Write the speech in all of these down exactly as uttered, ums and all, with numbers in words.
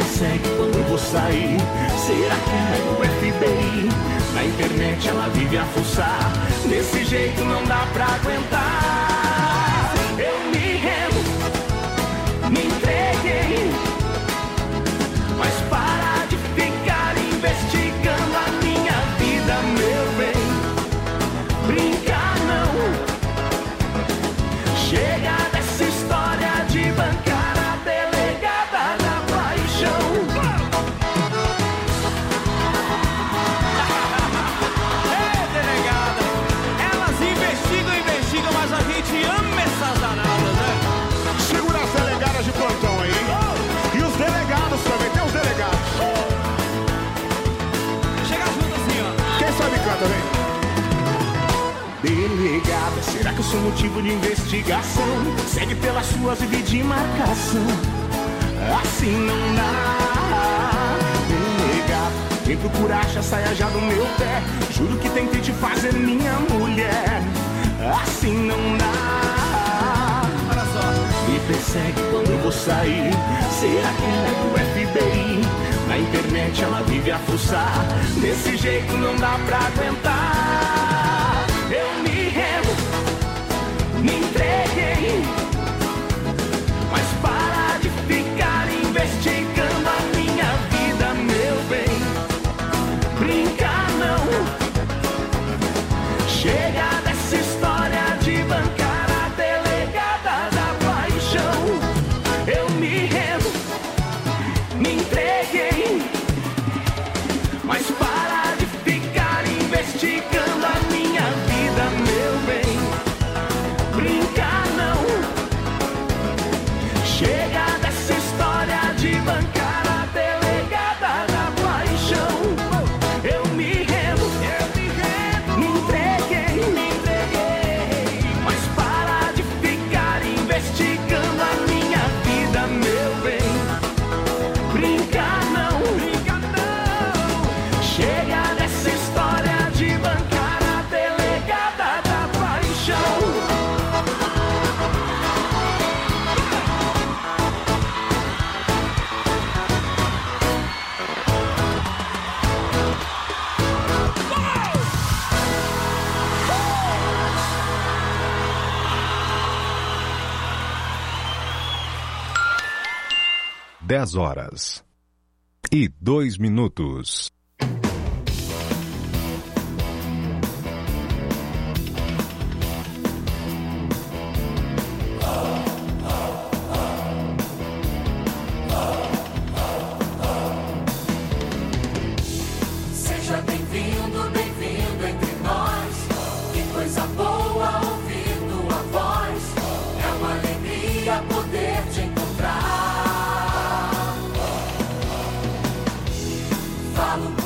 persegue quando eu vou sair. Será que é o F B I? Na internet ela vive a fuçar. Desse jeito não dá pra aguentar. Eu me rendo, me entreguei, mas para de ficar investigando a minha vida, meu bem. Brincar não. Chega dessa história de bancar a delegada da paixão. Ei, delegada, elas investigam, investigam, mas a gente ama essas danadas, né? Segura as delegadas de plantão aí. Oh. E os delegados também, tem os delegados. Oh. Chega junto assim, ó. Quem sabe canta, vem. Delegada, será que eu sou motivo de investigação? Segue pelas suas e de marcação. Assim não dá. Delegada, vem procurar já saia já do meu pé. Juro que tentei te fazer minha mulher. Assim não dá. Olha só. Me persegue quando eu vou sair. Será que é do F B I? Na internet ela vive a fuçar. Desse jeito não dá pra aguentar. Eu me rendo, me entreguei, mas para de ficar investigando a minha vida, meu bem. Brincar não. Chega dessa história de bancar a delegada da paixão. Eu me rendo, me entreguei, mas para de ficar investigando a minha vida, meu bem. Brincar não. Chega dessa história de bancar a delegada da paixão. Eu me rendo, eu me rendo, me entreguei, me entreguei, mas para de ficar investigando a minha vida, meu bem. Brincar não, brincar não. Chega dessa história de bancar a delegada da paixão. Dez horas e dois minutos. Seja bem-vindo, bem-vindo entre nós. Que coisa boa ouvir tua voz. É uma alegria poder te encontrar. Falo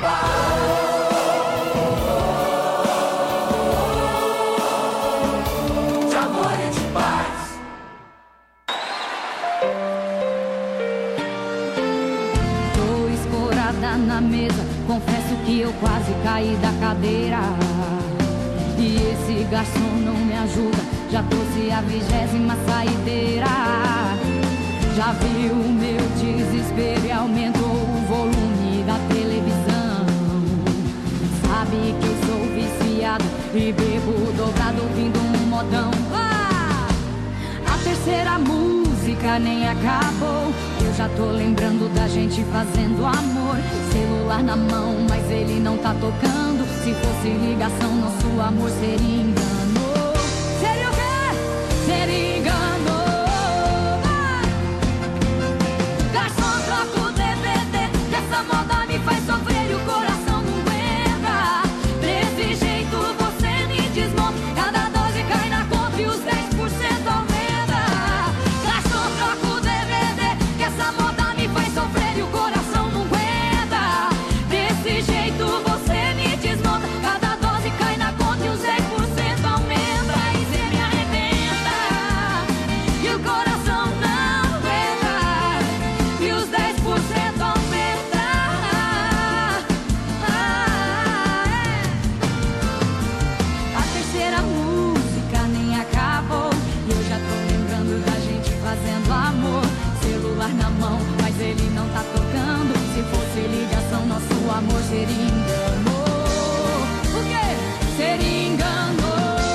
De amor e de paz. Tô escorada na mesa, confesso que eu quase caí da cadeira. E esse garçom não me ajuda, já trouxe a vigésima saideira. Já viu o meu desespero e aumentou o volume da televisão. Sabe que eu sou viciado e bebo dobrado ouvindo um modão. Ah! A terceira música nem acabou, eu já tô lembrando da gente fazendo amor. Celular na mão, mas ele não tá tocando. Se fosse ligação, nosso amor seria engano. Seria o quê? Seria engano. Ah! Garçom, troca o D V D, que essa moda me faz sofrer e o coração não aguenta. Desse jeito você me desmonta, cada dose cai na conta e os dez por cento aumenta. Garçom, troca o D V D, que essa moda me faz sofrer e o coração não aguenta. Desse jeito você me desmonta, cada dose cai na conta e os dez por cento aumenta. E cê me arrebenta e o coração não aguenta, e os dez por cento aumenta. Ah, é. A terceira música nem acabou, e eu já tô lembrando da gente fazendo amor. Celular na mão, mas ele não tá tocando. Se fosse ligação, nosso amor seria engano. O quê? Seria engano.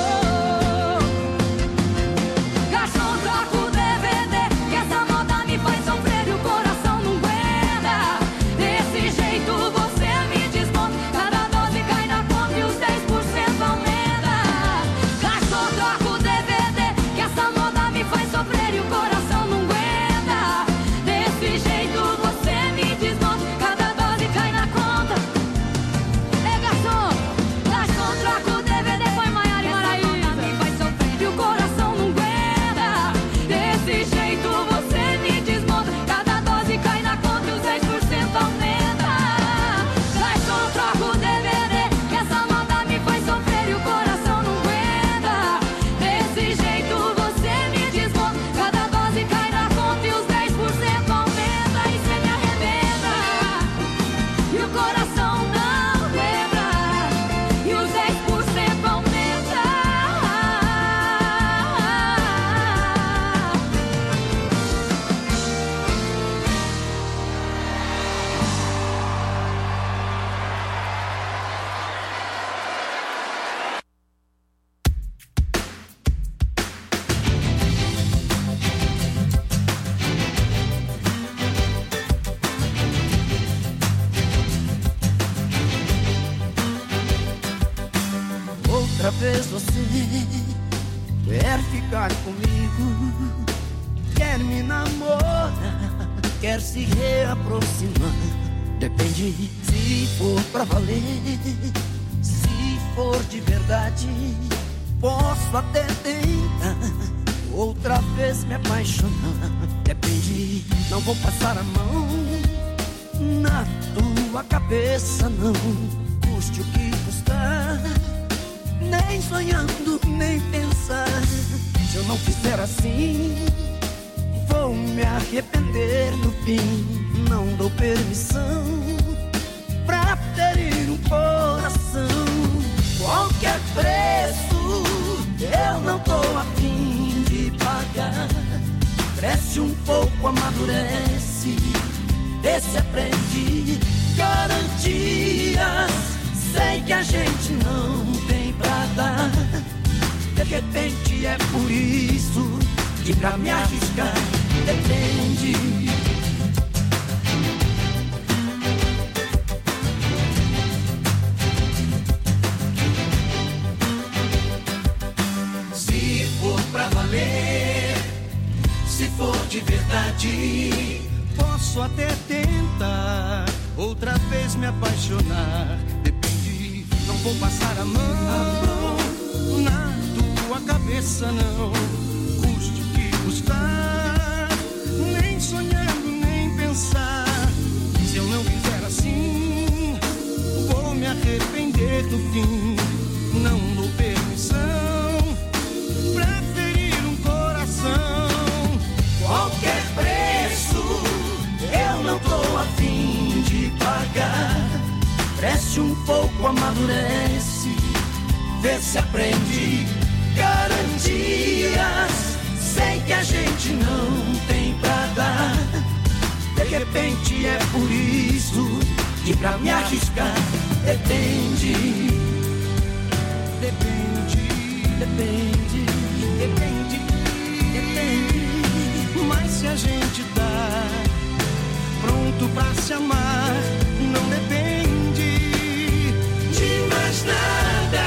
Garçom, troca o D V D, que essa moda me faz sofrer e o coração não aguenta. Desse jeito você me desmonta, cada dose cai na conta e os dez por cento aumenta. Garçom, troca o D V D, que essa moda me faz sofrer e o coração não aguenta. Desse jeito você me desmonta, cada dose cai na conta. Ei, garçom, garçom, troca o D V D, põe Maiara e Maraísa. Me faz sofrer e o coração não aguenta. Desse jeito você me desmonta, cada dose cai na conta e os dez por cento aumenta. Garçom, troca o D V D, que essa moda me faz sofrer e o coração não aguenta. Desse jeito você me desmonta, cada dose cai na conta e os dez por cento aumenta. E cê me arrebenta e o coração não aguenta, e os dez por cento aumenta. Outra vez você quer ficar comigo, quer me namorar, quer se reaproximar. Depende se for pra valer, se for de verdade, posso até tentar outra vez me apaixonar. Depende, não vou passar a mão na tua cabeça, não, custe o que custar. Nem sonhando, nem pensar. Se eu não fizer assim, vou me arrepender no fim. Não dou permissão pra ferir um coração. Qualquer preço eu não tô afim de pagar. Cresce um pouco, amadurece, vê se aprende. Garantias, sei que a gente não tem pra dar. De repente é por isso que pra me arriscar depende. Se for pra valer, se for de verdade, Posso até tentar outra vez me apaixonar. Depende, não vou passar a mão na tua cabeça, não, custe o que custar. Nem sonhando, nem pensar. Se eu não fizer assim, morrer no fim, não dou permissão pra ferir um coração. Qualquer preço eu não tô a fim de pagar. Cresce um pouco, amadurece, vê se aprende. Garantias, sei que a gente não tem pra dar. De repente é por isso que pra me arriscar depende. Depende, Depende, depende, depende. Mas se a gente tá pronto pra se amar, não depende de mais nada.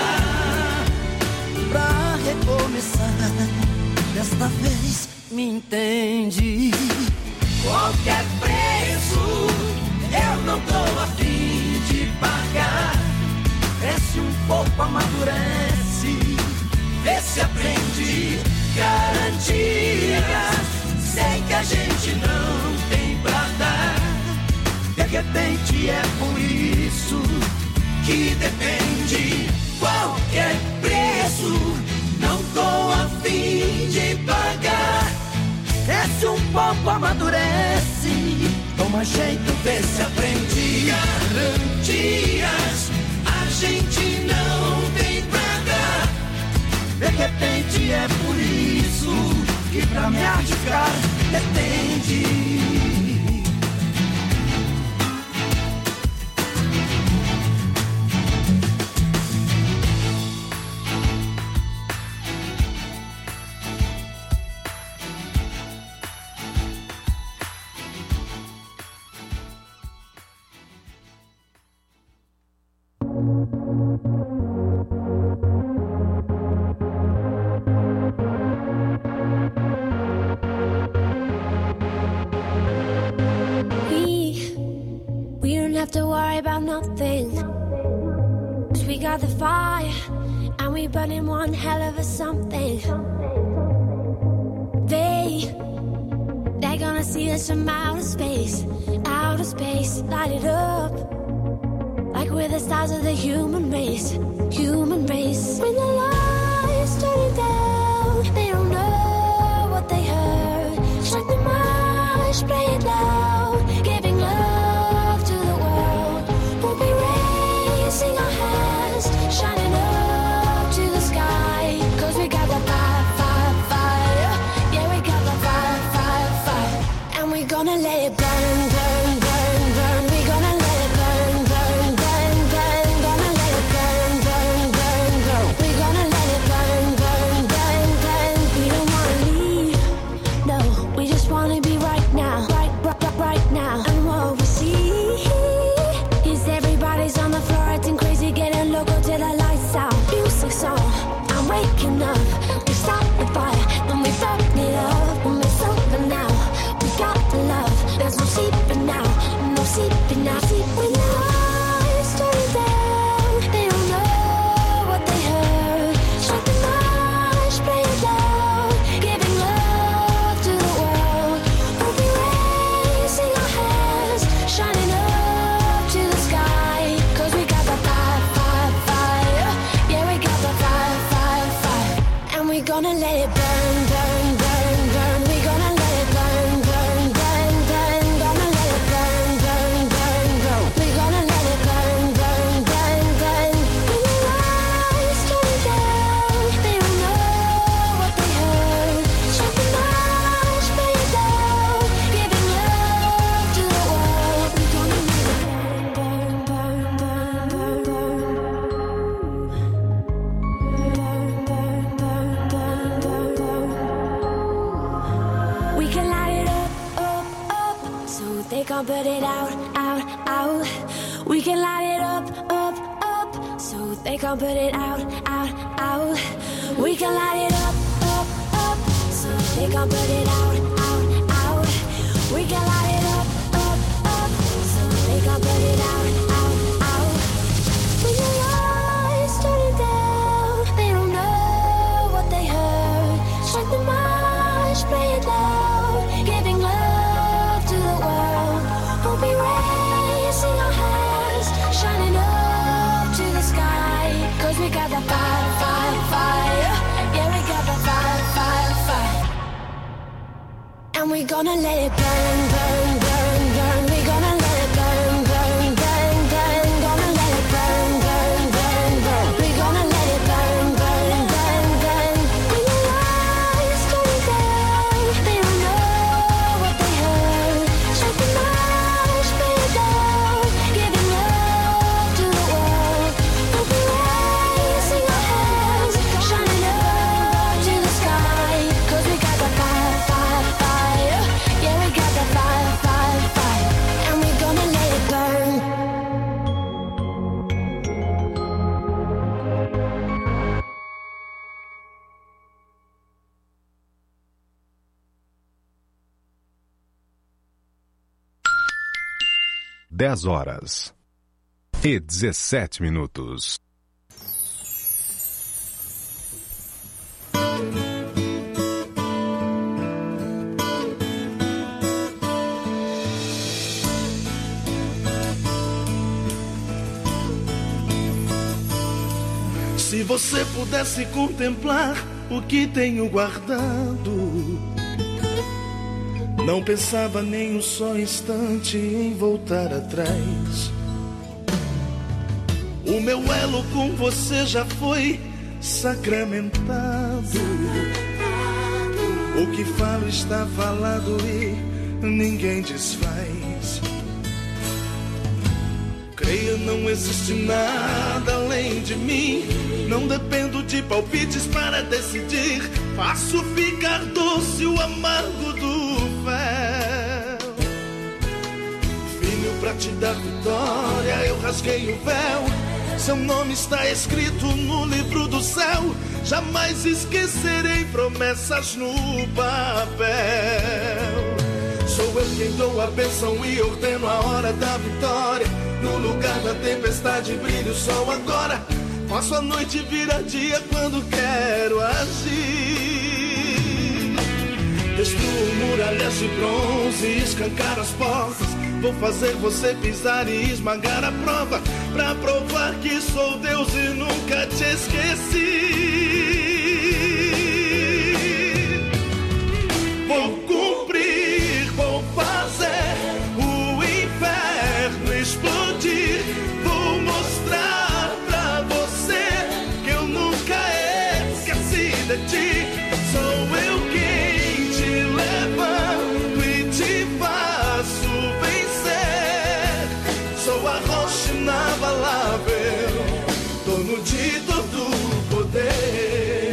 Pra recomeçar, desta vez me entende. Qualquer preço eu não tô a fim de pagar. Cresce um pouco, amadurece, vê se aprende. Garantias, sei que a gente não tem pra dar. De repente é por isso que depende. Qualquer preço não tô a fim de pagar. Cresce um pouco, amadurece, toma jeito, vê se aprende. Garantias, a gente não tem pra dar. De repente é por isso que pra me arriscar depende. Have to worry about nothing, 'cause we got the fire and we burning one hell of a something. They, they're gonna see us from outer space, outer space, light it up like we're the stars of the human race, human race. When the lights turn down, they don't know what they heard. Strike the march, play it loud, giving love. Sing our hands, shining up to the sky. 'Cause we got the fire, fire, fire. Yeah, we got the fire, fire, fire. And we're gonna let it burn, burn, burn, burn. We're gonna let it burn, burn, burn, burn. Gonna let it burn, burn, burn, burn. We're gonna let it burn, burn, burn, burn. We don't wanna leave, no. We just wanna be right now, right, right, right now. And what we see is everybody's on the floor acting crazy, getting loco till the lights out. Music's on, I'm waking up. We start the fire, then we burn it up. When it's over now, we got the love. There's no sleeping now, no sleeping now. Sleep when the lights turn down. They don't know what they heard. Strike the march, play it loud, giving love to the world. We'll be raising our hands, shining up to the sky. 'Cause we got the fire, fire, fire. Yeah, we got the fire, fire, fire. And we're gonna let it burn, burn, burn, burn. We're gonna let it burn, burn, burn, burn. Gonna let it burn, burn, burn, burn. We're gonna let it burn, burn, burn, burn. When the lights turn down, they don't know what they heard. Strike the march, play it loud, giving love to the world. We're gonna let it burn, burn, burn, burn, burn, burn. We can light it up, up, up, so they can't put it out, out, out. We can light it up, up, up, so they can't put it out, out, out. We can light it up, up, up, so they can't put it out, out, out. We can light it up, up, up, so they can't put it out, out, out. When the lights turn down, they don't know what they heard. Strike the march, play it loud, giving love to the world. We'll be raising our hands, shining up to the gonna let it burn, burn, burn, burn. We gonna let it burn, burn, burn, burn. Gonna let it burn, burn, burn, burn. We gonna let it burn, burn, burn, burn. When your eyes turn down, they don't know what they heard. Shut the mouth, spin it down, giving love to the world. We'll be raising our hands, shining up to the sky. 'Cause we got the fire, fire, fire. Yeah, we got the fire, fire, fire. And we gonna let it burn. dez horas e dezessete minutos. Se você pudesse contemplar o que tenho guardado, não pensava nem um só instante em voltar atrás. O meu elo com você já foi sacramentado. O que falo está falado e ninguém desfaz. Creia, não existe nada além de mim. Não dependo de palpites para decidir. Faço ficar doce o amargo do véu. Filho, pra te dar vitória, eu rasguei o véu. Seu nome está escrito no livro do céu. Jamais esquecerei promessas no papel. Sou eu quem dou a bênção e ordeno a hora da vitória. No lugar da tempestade brilha o sol agora. Faço a noite virar dia quando quero agir. Destruo muralhas de bronze e escancar as portas. Vou fazer você pisar e esmagar a prova, pra provar que sou Deus e nunca te esqueci. Vou cumprir, vou fazer o inferno explodir. Vou mostrar pra você que eu nunca esqueci de ti. Sou eu quem te levanto e te faço vencer. Sou a rocha inabalável, dono de todo o poder.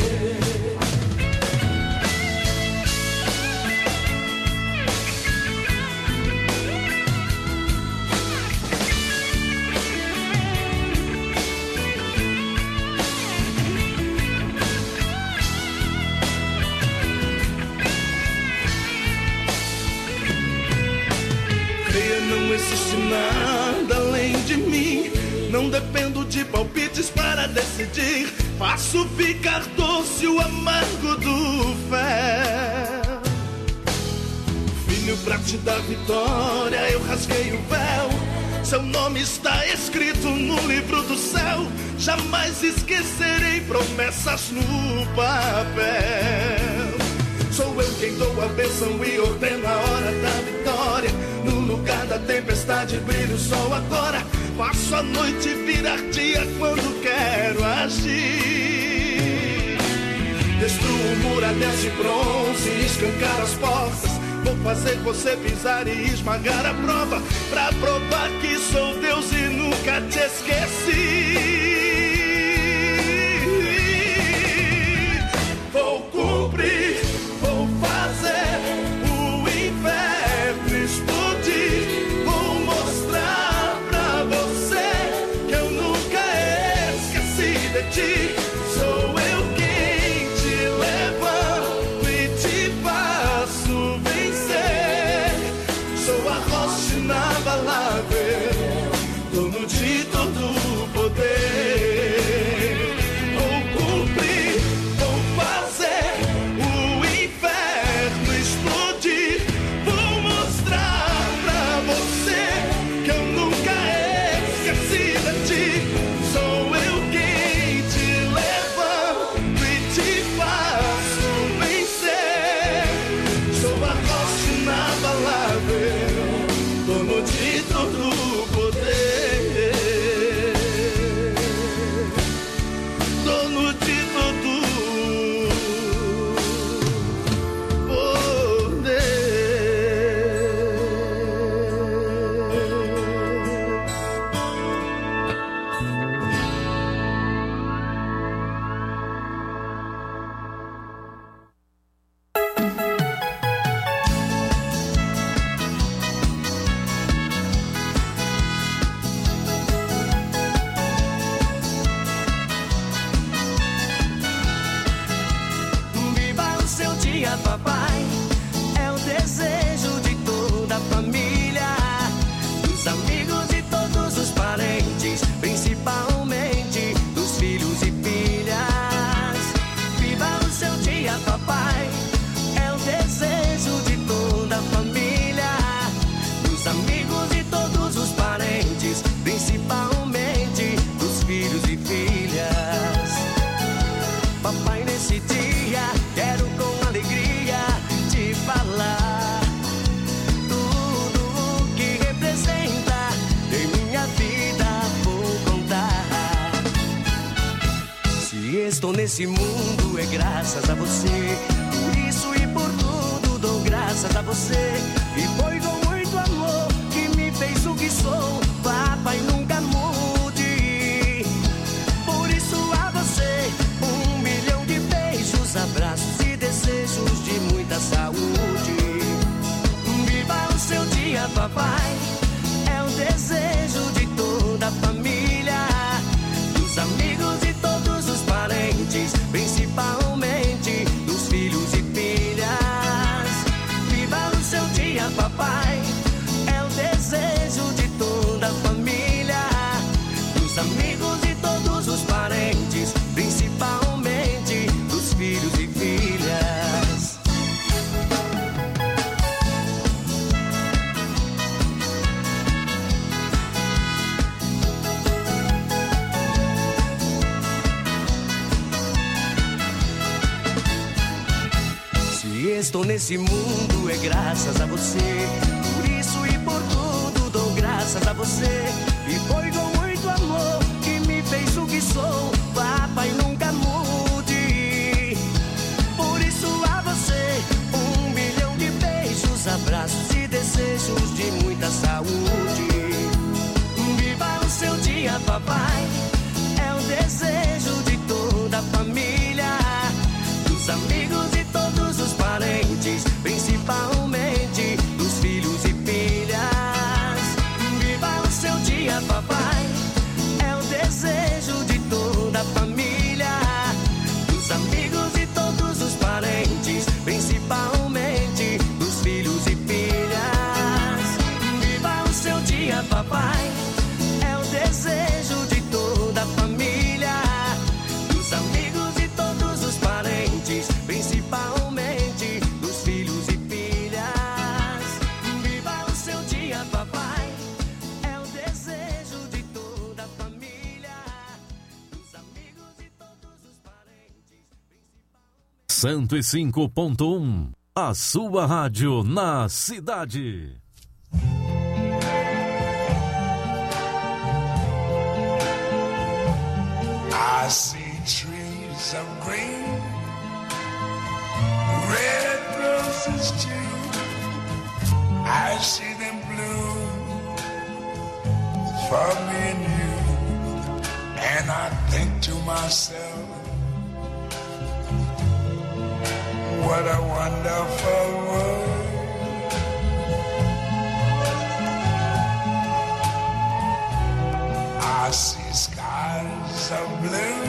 Não existe nada além de mim. Não dependo de palpites para decidir. Faço ficar doce o amargo do véu. Filho, pra te dar vitória, eu rasguei o véu. Seu nome está escrito no livro do céu. Jamais esquecerei promessas no papel. Sou eu quem dou a bênção e ordeno a hora da vitória. No lugar da tempestade brilha o sol agora. Faço a noite virar dia quando quero agir. Destruo muralhas de bronze e escancar as portas. Vou fazer você pisar e esmagar a prova, pra provar que sou Deus e nunca te esqueci. Vou cumprir, vou fazer o inferno explodir. Vou mostrar pra você que eu nunca esqueci de ti. Sou eu quem te levanto e te faço vencer. Sou a rocha inabalável, dono de todo o poder. estou nesse mundo é graças a você. Por isso e por tudo dou graças a você. E foi com muito amor que me fez o que sou. Papai, nunca mude. Por isso a você um milhão de beijos, abraços e desejos de muita saúde. Viva o seu dia, papai. É o desejo de toda a família, dos amigos e todos os parentes, principalmente dos filhos e filhas. Viva o seu dia, papai. É o desejo de toda a família, dos amigos e todos os parentes, principalmente dos filhos e filhas. Se estou nesse mundo é graças a você. Por isso e por tudo dou graças a você. E foi com muito amor que me fez o que sou. Papai, nunca mude. Por isso a você um milhão de beijos, abraços e desejos de muita saúde. Viva o seu dia, papai. É o desejo de toda a família, dos amigos e todos os parentes, principalmente dos filhos e filhas. Viva o seu dia, papai. É o desejo de toda a família, dos amigos e todos os parentes, principalmente dos filhos e filhas. Viva o seu dia, papai. É o desejo de toda a família, dos amigos e todos os parentes, principalmente dos filhos e filhas. Viva o seu dia, papai. É o desejo de toda a família, dos amigos e todos os parentes, principalmente. cento e cinco ponto um, a sua rádio na cidade. I see trees of green, red roses too. I see them bloom for me and you. And I think to myself, what a wonderful world. I see skies of blue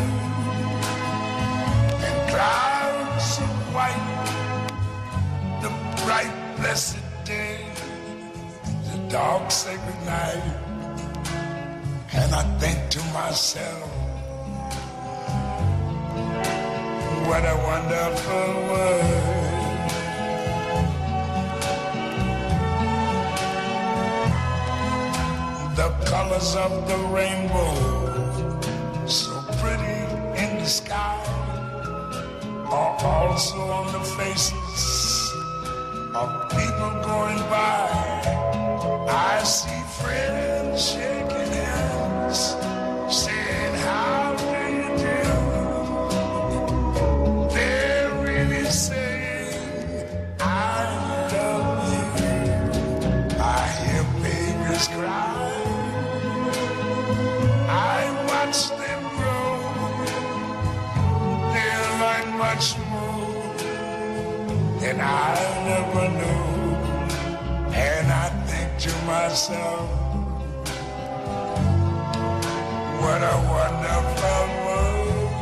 and clouds of white, the bright blessed day, the dark sacred night. And I think to myself, what a wonderful world. The colors of the rainbow, so pretty in the sky, are also on the faces of people going by. I see friends shaking hands, saying, how do you do? They're really saying, I love you. I hear babies cry, I watch them grow. They'll learn much more than I never knew. And I think to myself, what a wonderful world.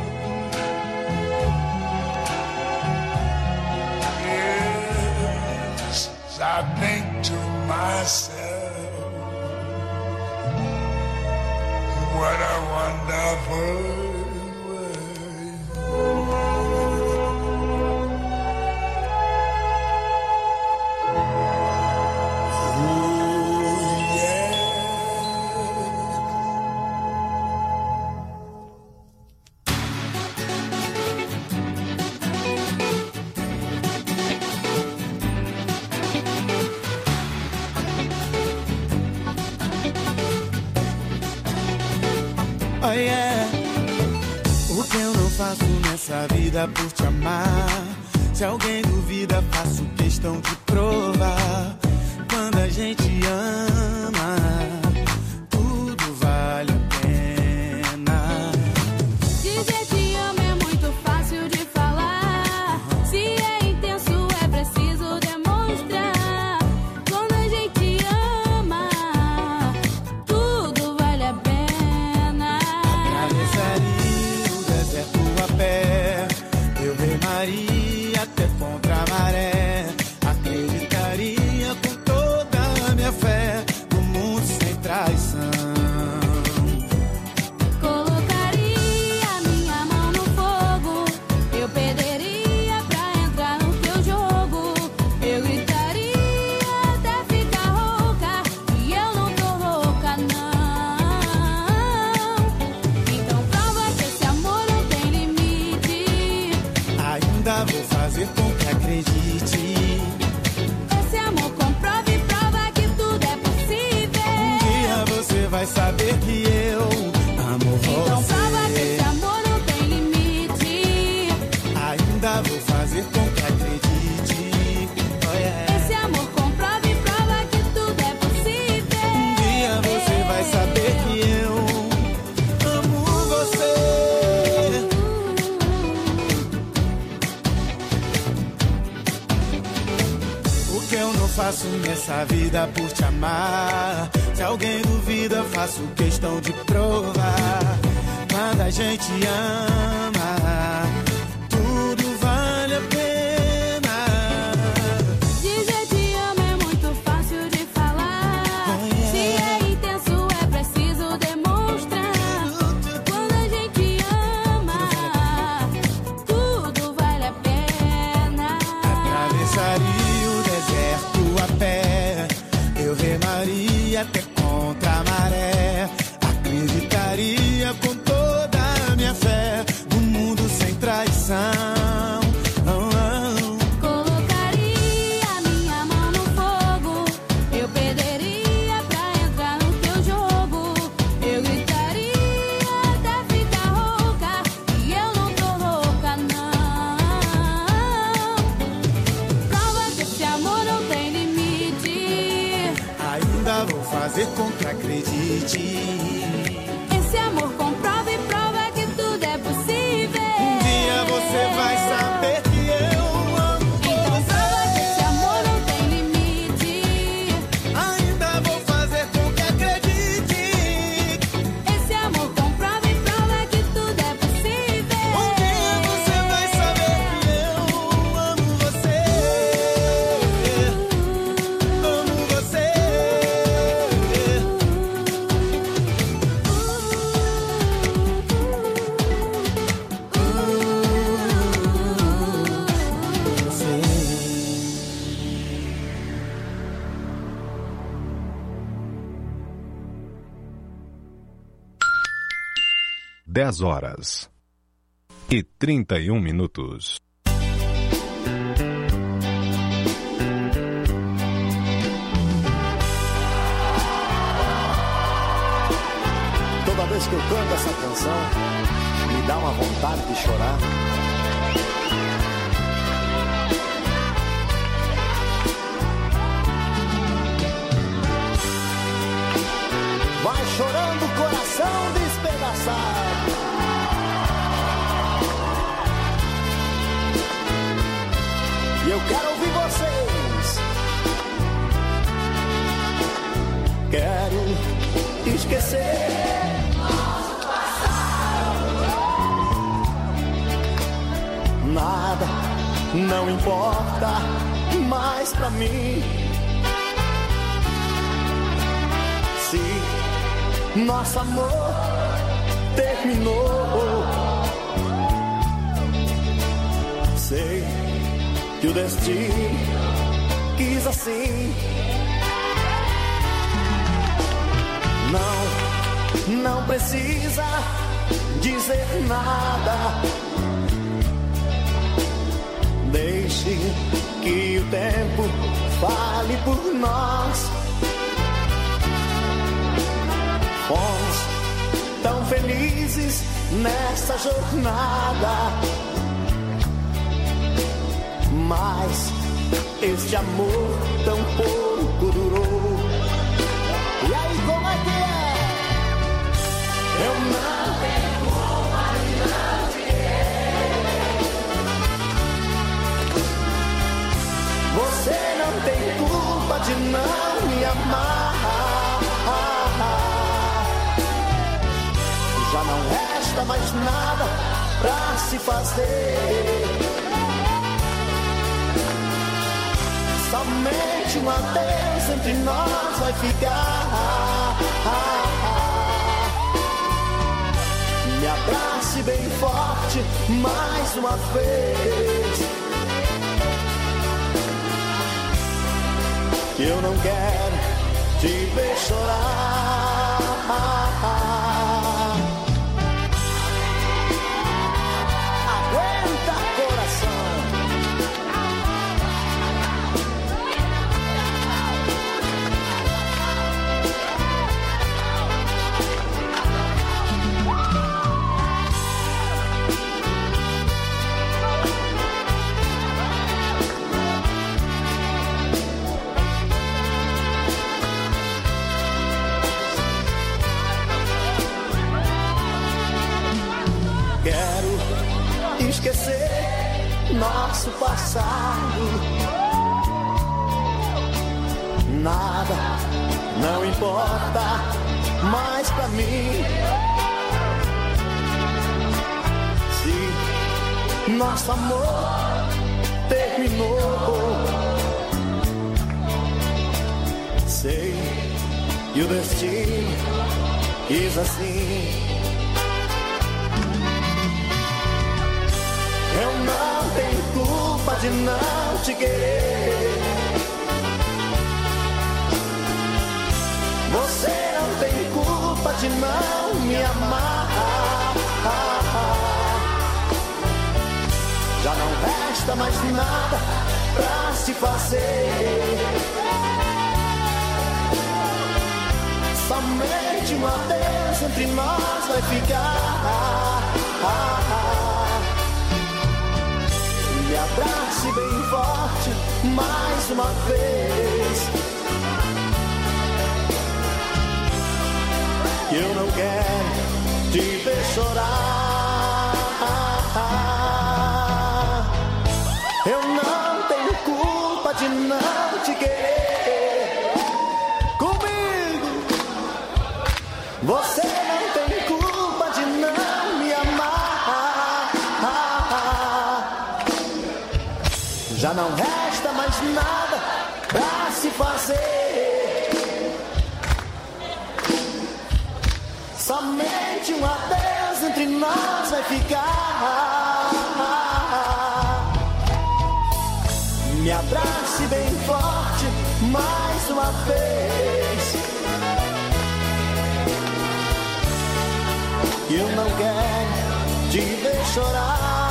Yes, I think to myself, what a wonderful world. faço nessa vida por te amar. Se alguém duvida, faço questão de provar. Quando a gente ama, tudo vale a pena. Dizer te amo é muito fácil de falar. Se é intenso, é preciso demonstrar. Quando a gente ama, tudo vale a pena. Atravessaria o deserto a pé, eu remaria até contra a maré. Acreditaria com toda a minha fé no mundo sem traição. Colocaria minha mão no fogo, eu perderia pra entrar no teu jogo. Eu gritaria até ficar rouca, e eu não tô louca não. Então prova que esse amor não tem limite. Ainda vou fazer com que acredite. Esse amor comprova e prova que tudo é possível. Um dia você vai saber que eu amo você. Então prova que esse amor não tem limite. Ainda vou fazer com que acredite. Oh, yeah. Esse amor comprova e prova que tudo é possível. Um dia você vai saber que eu amo você. O que eu não faço nessa vida por te amar. Se alguém duvida, faço questão de provar. Quando a gente ama, tudo vale a pena. Dizer te amo é muito fácil de falar. Oh, yeah. Se é intenso, é preciso demonstrar. Quando a gente ama, tudo vale a pena. Atravessaria o deserto a pé, eu remaria até contra a maré. Acreditaria com toda a minha fé no mundo sem traição. Oh, oh. Colocaria minha mão no fogo, eu perderia pra entrar no teu jogo. Eu gritaria até ficar rouca, e eu não tô louca não. Prova que esse amor não tem limite. Ainda vou fazer com que acredite. Esse amor comprova e prova que tudo é possível. Um dia você vai saber que eu amo Então você. prova que esse amor não tem limite. Ainda vou fazer com que acredite. Esse amor comprova e prova que tudo é possível. Um dia você vai saber que eu amo você. Amo você. dez horas e trinta e um minutos. Toda vez que eu canto essa canção, me dá uma vontade de chorar. Vai chorando o coração despedaçado. E eu quero ouvir vocês. Quero esquecer nada, não importa mais pra mim. Se nosso amor terminou, sei que o destino quis assim. Não, não precisa dizer nada. Deixe que o tempo fale por nós. Fomos tão felizes nessa jornada, mas este amor tão pouco durou. E aí, como é que é? Eu não tenho culpa de não te querer. Você não tem culpa de não me amar. Já não resta mais nada pra se fazer. Somente um adeus entre nós vai ficar. Me abrace bem forte mais uma vez. Eu não quero te ver chorar. Aguenta, coração. Esquecer nosso passado. Nada, não importa mais pra mim. Se nosso amor terminou, sei que o destino quis assim. Eu não tenho culpa de não te querer. Você não tem culpa de não me amar. Já não resta mais nada pra se fazer. Somente um adeus entre nós vai ficar. Me abrace bem forte mais uma vez. Eu não quero te ver chorar. Eu não tenho culpa de não te querer. Comigo você não tem culpa de não me amar. Já não resta mais nada pra se fazer. Somente um adeus entre nós vai ficar. Me abrace bem forte mais uma vez. Eu não quero te ver chorar.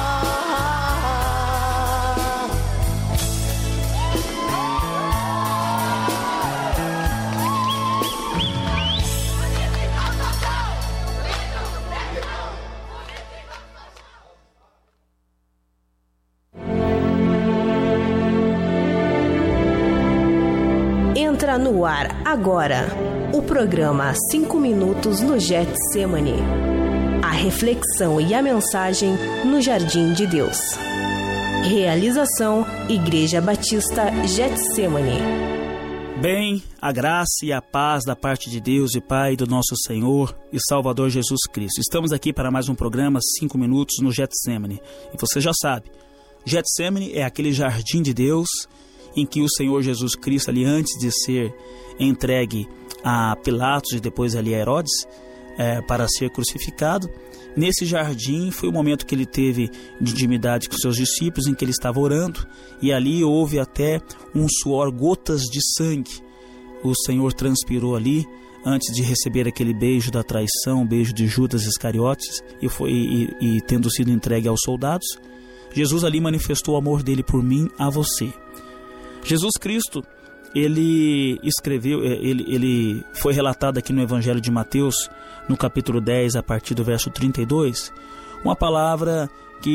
Entra no ar agora o programa cinco minutos no Getsemane. A reflexão e a mensagem no Jardim de Deus. Realização Igreja Batista Getsemane. Bem, a graça e a paz da parte de Deus e Pai do nosso Senhor e Salvador Jesus Cristo. Estamos aqui para mais um programa cinco minutos no Getsemane. E você já sabe, Getsemane é aquele jardim de Deus em que o Senhor Jesus Cristo, ali antes de ser entregue a Pilatos e depois ali a Herodes, é, para ser crucificado, nesse jardim foi o momento que ele teve de intimidade com seus discípulos, em que ele estava orando, e ali houve até um suor, gotas de sangue. O Senhor transpirou ali, antes de receber aquele beijo da traição, o beijo de Judas Iscariotes, e, foi, e, e tendo sido entregue aos soldados, Jesus ali manifestou o amor dele por mim, a você. Jesus Cristo, ele escreveu, ele, ele foi relatado aqui no Evangelho de Mateus, no capítulo dez, a partir do verso trinta e dois, uma palavra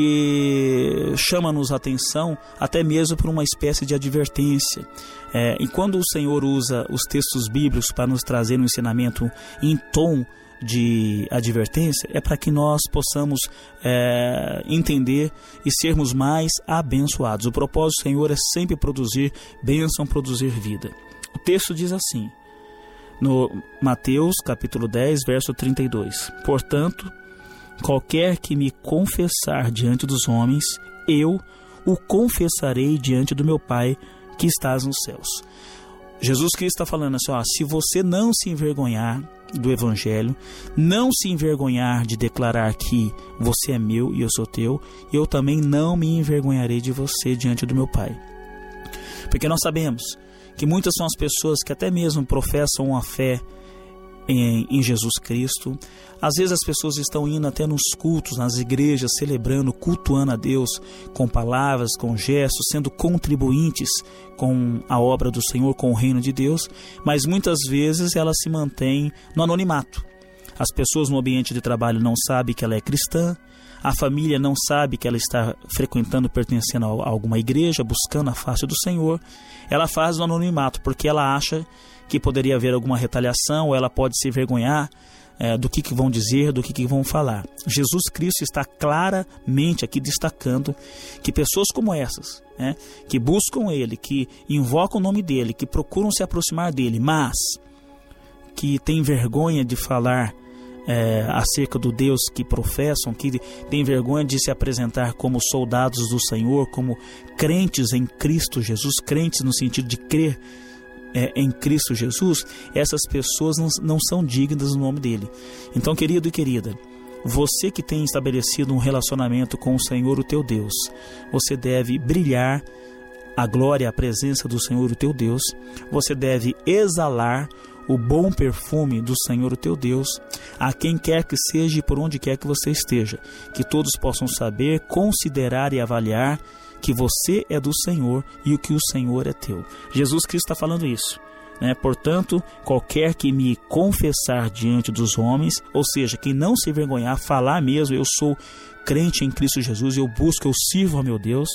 que chama-nos a atenção até mesmo por uma espécie de advertência. É, e quando o Senhor usa os textos bíblicos para nos trazer um ensinamento em tom de advertência, é para que nós possamos é, entender e sermos mais abençoados. O propósito do Senhor é sempre produzir bênção, produzir vida. O texto diz assim, no Mateus capítulo dez, verso trinta e dois: portanto, qualquer que me confessar diante dos homens, eu o confessarei diante do meu Pai que estás nos céus. Jesus Cristo está falando assim, ó, se você não se envergonhar do Evangelho, não se envergonhar de declarar que você é meu e eu sou teu, eu também não me envergonharei de você diante do meu Pai. Porque nós sabemos que muitas são as pessoas que até mesmo professam uma fé Em, em Jesus Cristo. Às vezes as pessoas estão indo até nos cultos, nas igrejas, celebrando, cultuando a Deus com palavras, com gestos, sendo contribuintes com a obra do Senhor, com o reino de Deus, mas muitas vezes ela se mantém no anonimato. As pessoas no ambiente de trabalho não sabem que ela é cristã, a família não sabe que ela está frequentando, pertencendo a alguma igreja, buscando a face do Senhor. Ela faz no anonimato porque ela acha que poderia haver alguma retaliação, ou ela pode se envergonhar é, do que, que vão dizer, do que, que vão falar. Jesus Cristo está claramente aqui destacando que pessoas como essas, né, que buscam Ele, que invocam o nome dEle, que procuram se aproximar dEle, mas que têm vergonha de falar é, acerca do Deus que professam, que têm vergonha de se apresentar como soldados do Senhor, como crentes em Cristo Jesus, crentes no sentido de crer É, em Cristo Jesus, essas pessoas não, não são dignas do nome dele. Então, querido e querida, você que tem estabelecido um relacionamento com o Senhor, o teu Deus, você deve brilhar a glória, a presença do Senhor, o teu Deus. Você deve exalar o bom perfume do Senhor, o teu Deus, a quem quer que seja e por onde quer que você esteja, que todos possam saber, considerar e avaliar que você é do Senhor e o que o Senhor é teu. Jesus Cristo está falando isso, né? Portanto, qualquer que me confessar diante dos homens, ou seja, quem não se envergonhar, falar mesmo, eu sou crente em Cristo Jesus, eu busco, eu sirvo a meu Deus,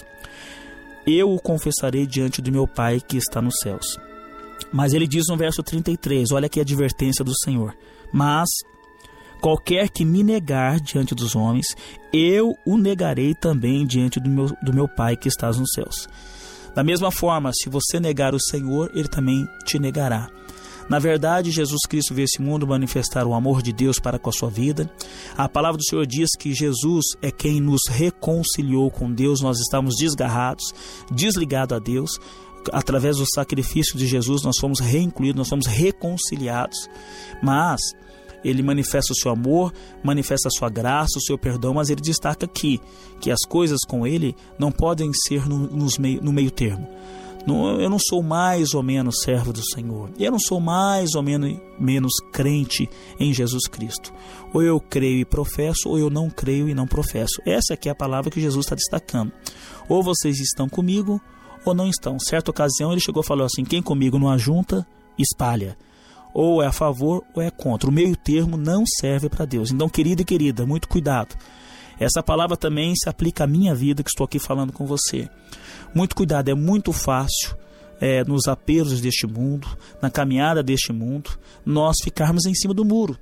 eu o confessarei diante do meu Pai que está nos céus. Mas ele diz no verso trinta e três, olha aqui a advertência do Senhor: mas qualquer que me negar diante dos homens, eu o negarei também diante do meu, do meu Pai que estás nos céus. Da mesma forma, se você negar o Senhor, Ele também te negará. Na verdade, Jesus Cristo veio a esse mundo manifestar o amor de Deus para com a sua vida. A palavra do Senhor diz que Jesus é quem nos reconciliou com Deus. Nós estávamos desgarrados, desligados a Deus. Através do sacrifício de Jesus, nós fomos reincluídos, nós fomos reconciliados. Mas Ele manifesta o seu amor, manifesta a sua graça, o seu perdão, mas ele destaca aqui que as coisas com ele não podem ser no, nos meio, no meio termo. Não, eu não sou mais ou menos servo do Senhor, eu não sou mais ou menos, menos crente em Jesus Cristo. Ou eu creio e professo, ou eu não creio e não professo. Essa aqui é a palavra que Jesus está destacando. Ou vocês estão comigo, ou não estão. Certa ocasião ele chegou e falou assim: quem comigo não ajunta, espalha. Ou é a favor ou é contra. O meio termo não serve para Deus. Então, querido e querida, muito cuidado. Essa palavra também se aplica à minha vida, que estou aqui falando com você. Muito cuidado, é muito fácil é, nos apelos deste mundo, na caminhada deste mundo, nós ficarmos em cima do muro.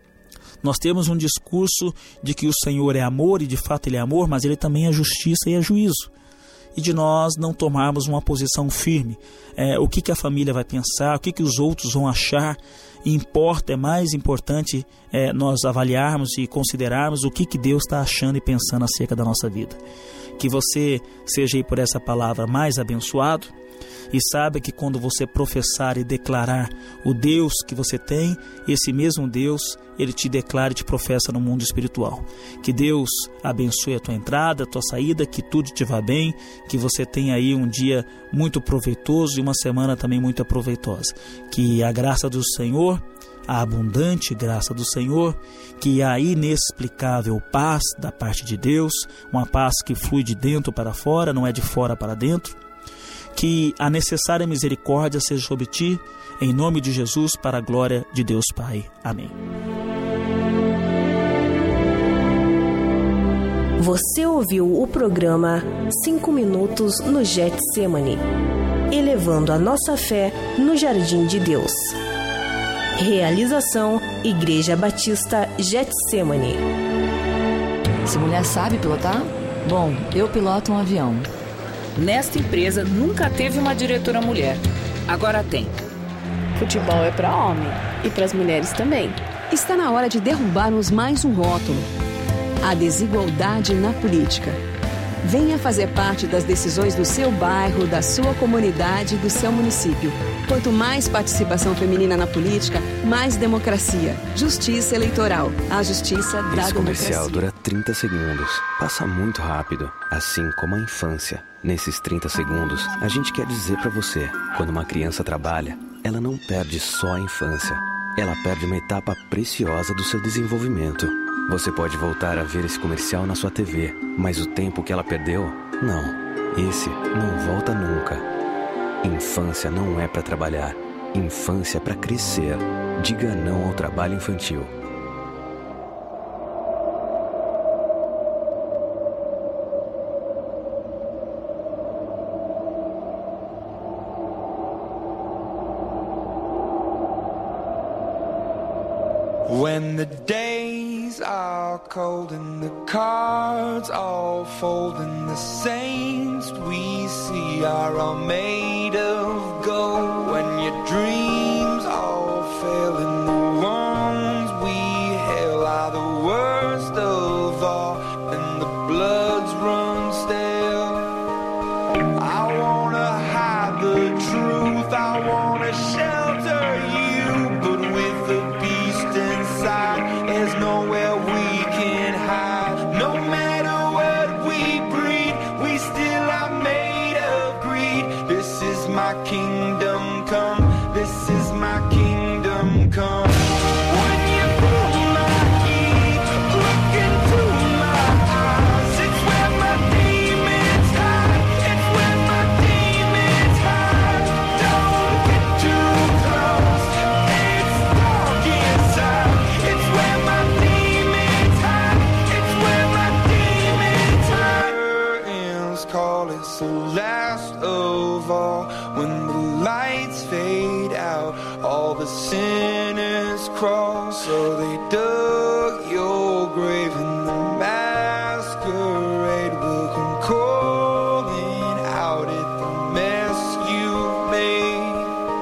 Nós temos um discurso de que o Senhor é amor, e de fato Ele é amor, mas Ele também é justiça e é juízo. E de nós não tomarmos uma posição firme. É, o que, que a família vai pensar, o que, que os outros vão achar, importa, é mais importante é, nós avaliarmos e considerarmos o que, que Deus está achando e pensando acerca da nossa vida. Que você seja aí por essa palavra mais abençoado, e saiba que quando você professar e declarar o Deus que você tem, esse mesmo Deus, Ele te declara e te professa no mundo espiritual. Que Deus abençoe a tua entrada, a tua saída, que tudo te vá bem, que você tenha aí um dia muito proveitoso e uma semana também muito proveitosa. Que a graça do Senhor, a abundante graça do Senhor, que a inexplicável paz da parte de Deus, uma paz que flui de dentro para fora, não é de fora para dentro, que a necessária misericórdia seja sobre ti, em nome de Jesus, para a glória de Deus Pai. Amém. Você ouviu o programa cinco minutos no Getsemane, elevando a nossa fé no Jardim de Deus. Realização Igreja Batista Getsemane. Se mulher sabe pilotar? Bom, eu piloto um avião. Nesta empresa nunca teve uma diretora mulher. Agora tem. Futebol é para homem e para as mulheres também. Está na hora de derrubarmos mais um rótulo: a desigualdade na política. Venha fazer parte das decisões do seu bairro, da sua comunidade, do seu município. Quanto mais participação feminina na política, mais democracia. Justiça eleitoral. A justiça da Esse comercial democracia. dura trinta segundos. Passa muito rápido, assim como a infância. Nesses trinta segundos, a gente quer dizer pra você: quando uma criança trabalha, ela não perde só a infância. Ela perde uma etapa preciosa do seu desenvolvimento. Você pode voltar a ver esse comercial na sua T V, mas o tempo que ela perdeu, não. Esse não volta nunca. Infância não é para trabalhar. Infância é para crescer. Diga não ao trabalho infantil. When the days are cold and the cards all fold and the saints we see are all made of gold, when your dreams all fail and the ones we hail are the worst of all and the bloods run stale, I wanna hide the truth, I wanna shelter you, but with the beast inside, there's nowhere we can hide. No matter what we breed, we still are made of greed. This is my kingdom come, this is my kingdom come. When you pull my key, look into my eyes, it's where my demons hide, it's where my demons hide. Don't get too close, it's dark inside, it's where my demons hide, it's where my demons hide. Curtains call, it's the last of all. When the lights fade out, all the sinners crawl. So they dug your grave and the masquerade will come calling out at the mess you've made.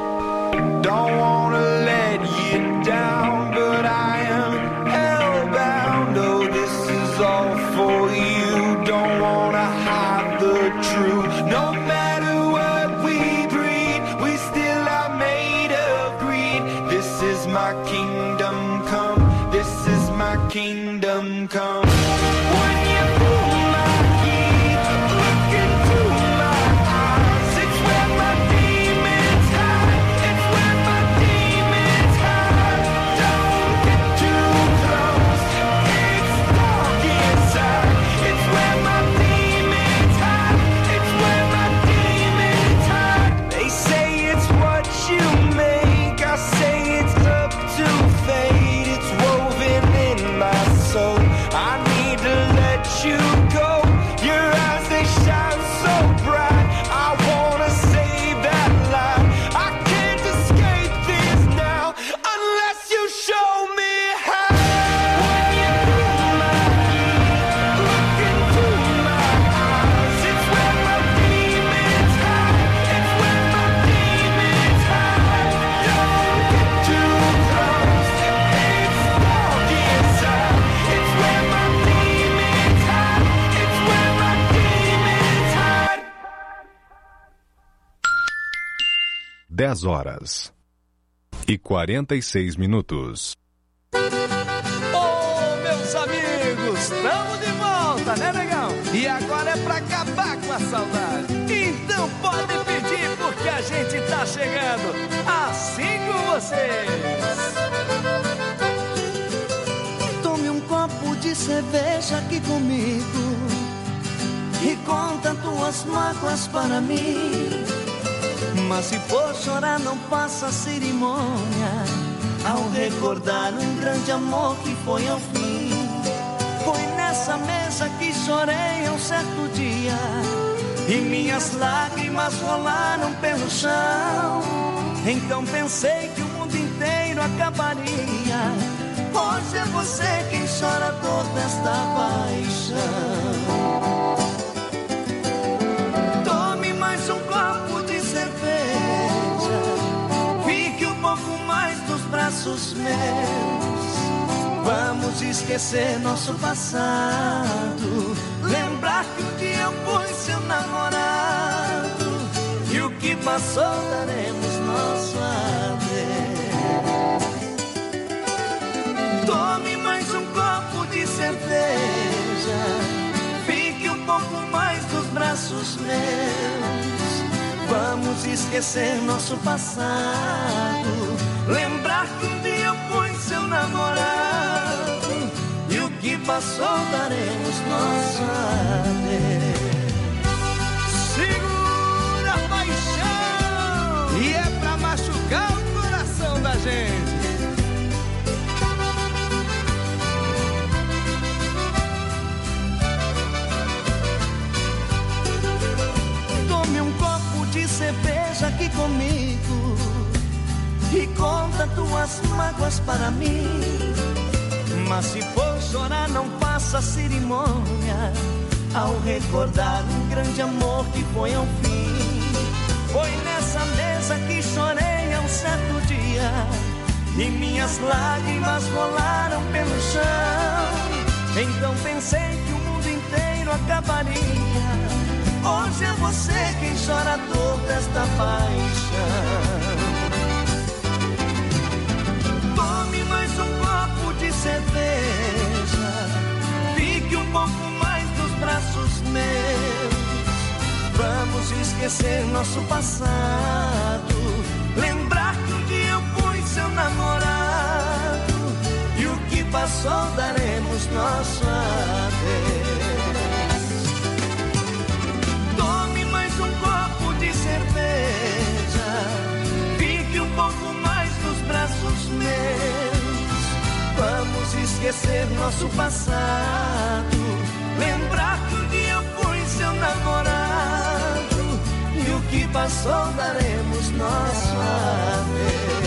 Don't wanna let you down, but I am hellbound. Oh, this is all for you. Don't wanna hide the truth. No matter what we breed, we still are made of greed. This is my kingdom come, this is my kingdom come. When you pull my key, look into my eyes, it's where my demons hide, it's where my demons hide. Don't get too close, it's dark inside, it's where my demons hide, it's where my demons hide. They say it's what you make, I say it's up to fate, it's woven in my soul. I need to let you go, your eyes they shine so bright, I wanna save that light. I can't escape this now, unless you show me how. When you pull my key, look into my eyes, it's where my demons hide, it's where my demons hide. Don't get too close, it's dark inside, it's where my demons hide, it's where my demons hide. dez horas e quarenta e seis minutos. Ô, meus amigos, estamos de volta, né, negão? E agora é pra acabar com a saudade. Então pode pedir, porque a gente tá chegando assim com vocês. Tome um copo de cerveja aqui comigo e conta tuas mágoas para mim. Mas se for chorar não faça cerimônia, ao recordar um grande amor que foi ao fim. Foi nessa mesa que chorei um certo dia, e minhas lágrimas rolaram pelo chão. Então pensei que o mundo inteiro acabaria. Hoje é você quem chora a dor desta paixão. Tome mais um copo de cerveja, fique um pouco mais nos braços meus. Vamos esquecer nosso passado, lembrar que um dia eu fui seu namorado, e o que passou daremos nosso adeus. Tome mais um copo de cerveja, fique um pouco mais nos braços meus. Vamos esquecer nosso passado, lembrar que um dia eu fui seu namorado, e o que passou daremos nosso adeus. Segura a paixão, e é pra machucar o coração da gente. Tome um copo de cerveja aqui comigo e conta tuas mágoas para mim. Mas se for chorar não faça cerimônia, ao recordar um grande amor que foi ao fim. Foi nessa mesa que chorei um certo dia, e minhas lágrimas rolaram pelo chão. Então pensei que o mundo inteiro acabaria. Hoje é você quem chora a dor desta paixão. Tome mais um copo de cerveja, fique um pouco mais nos braços meus. Vamos esquecer nosso passado, lembrar que um dia eu fui seu namorado, e o que passou daremos nosso adeus. Tome mais um copo de cerveja, fique um pouco mais nos braços meus. Vamos esquecer nosso passado, lembrar que um dia eu fui seu namorado, e o que passou daremos nosso adeus.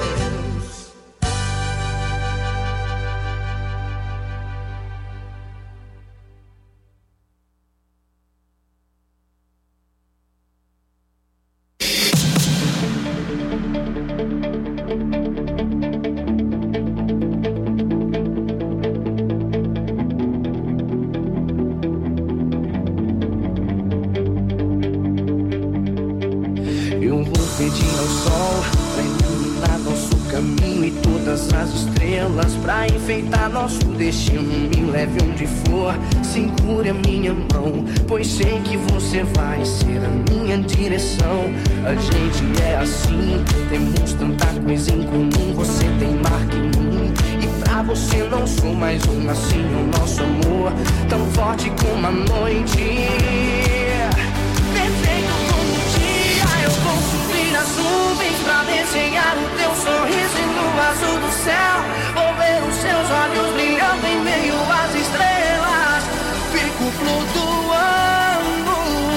Pedir ao sol pra iluminar nosso caminho e todas as estrelas pra enfeitar nosso destino. Me leve onde for, segure a minha mão, pois sei que você vai ser a minha direção. A gente é assim, temos tanta coisa em comum. Você tem marca em mim e pra você não sou mais um. Assim o nosso amor, tão forte como a noite, perfeito como o dia. Eu vou subir as nuvens pra desenhar o teu sorriso e no azul do céu vou ver os seus olhos brilhando em meio às estrelas. Fico flutuando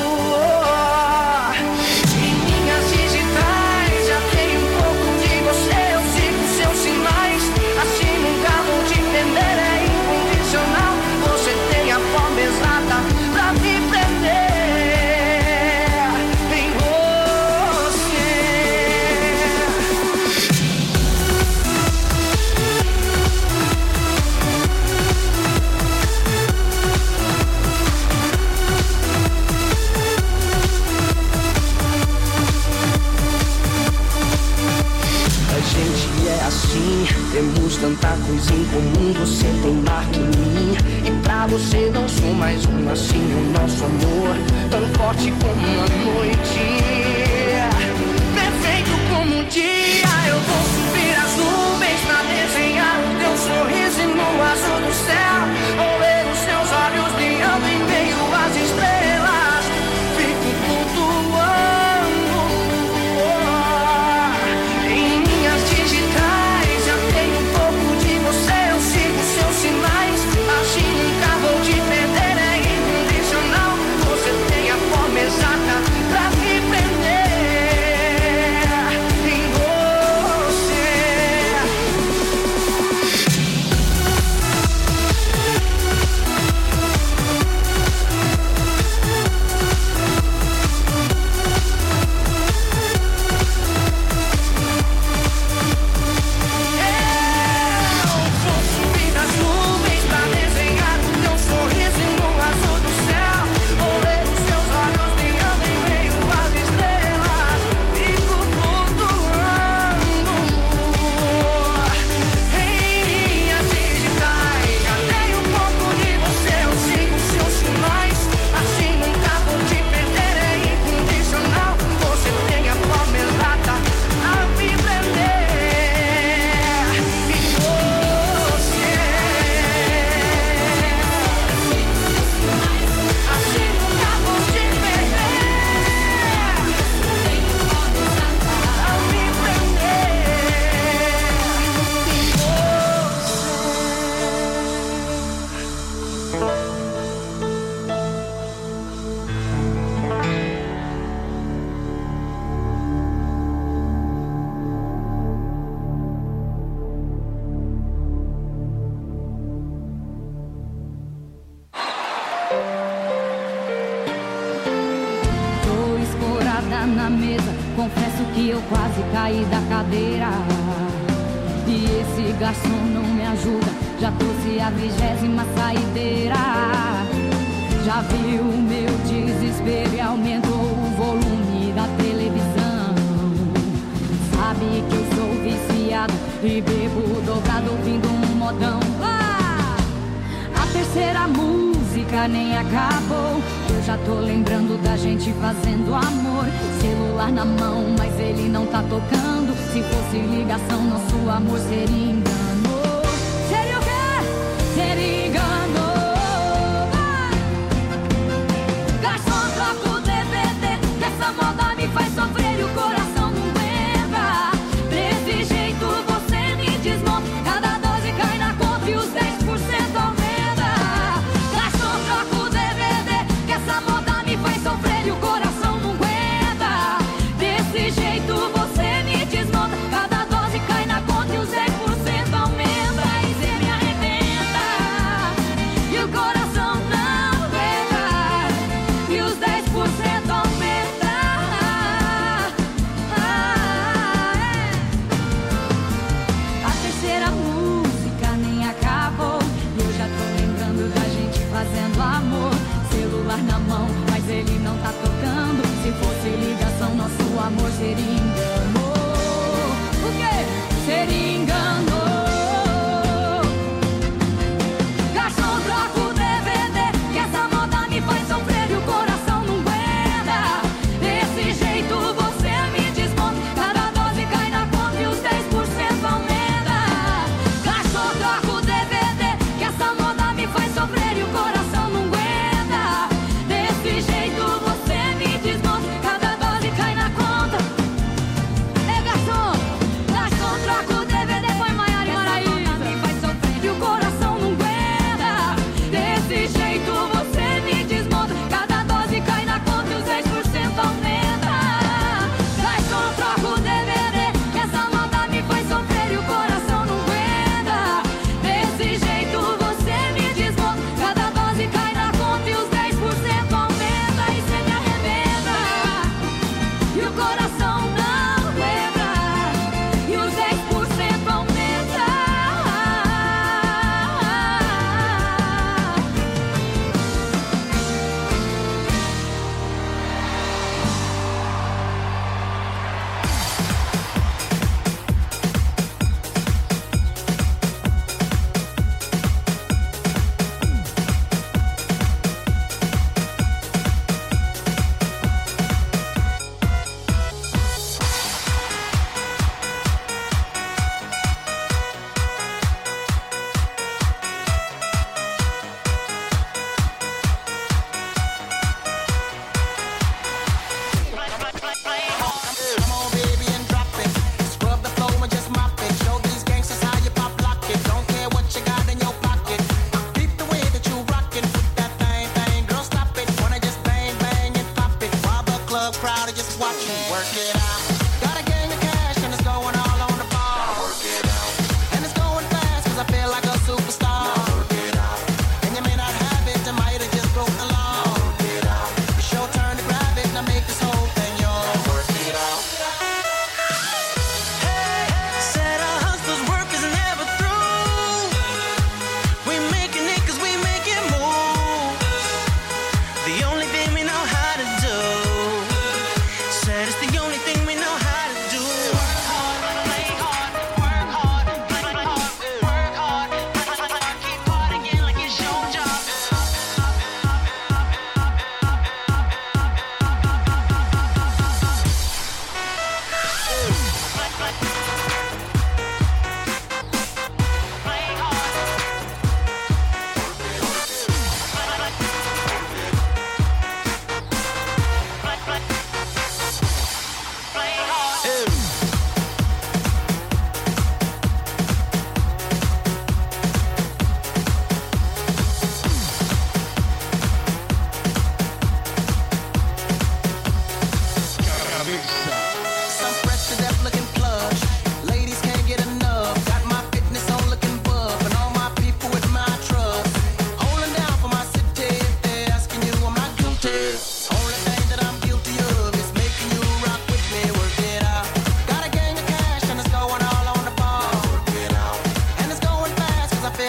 em minhas digitais, já tenho um pouco de você, eu sigo seus sinais. Assim nunca vou te entender, é incondicional. Você tem a forma exata pra me prender. Temos tanta coisa em comum, você tem marca em mim e pra você não sou mais um. Assim o nosso amor, tão forte como a noite, perfeito como o dia. Eu vou subir as nuvens pra desenhar o teu sorriso e no azul do céu vou ver os seus olhos brilhando em meio às estrelas. Fico flutuando na mesa, confesso que eu quase caí da cadeira. E esse garçom não me ajuda, já trouxe a vigésima saideira. Já viu o meu desespero e aumentou o volume da televisão. Sabe que eu sou viciado e bebo dobrado ouvindo um modão. Ah! A terceira música nem acabou, eu já tô lembrando da gente fazendo amor. Celular na mão, mas ele não tá tocando. Se fosse ligação, nosso amor seria engano. Seria o quê? Seria engano. Ah! Garçom, troca o D V D, que essa moda me faz sofrer e o coração não aguenta. Desse jeito você me desmonta, cada doze cai na conta e os dez por cento aumenta. Garçom, troca o D V D, que essa moda me faz sofrer e o coração não aguenta. Desse jeito você me desmonta, cada dose cai na conta e os dez por cento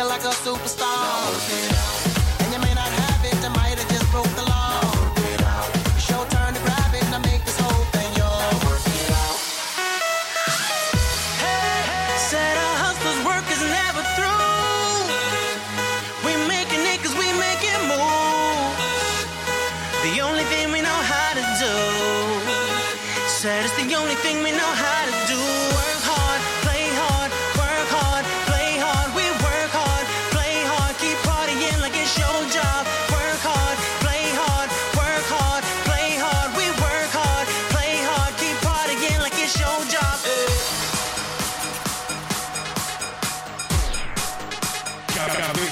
feel like a superstar. And you may not have it, I might have just broke the law. It's your turn to grab it and I make this whole thing yours. Hey, hey. Said our hustlers' work is never through. We making it cause we make it move. The only thing we know how to do. Said it's the only thing we know how to do. Work hard, play hard, work hard, play hard. We work hard, play hard, keep partying like it's your job. Work hard, play hard, work hard, play hard. We work hard, play hard, keep partying like it's your job. Hey.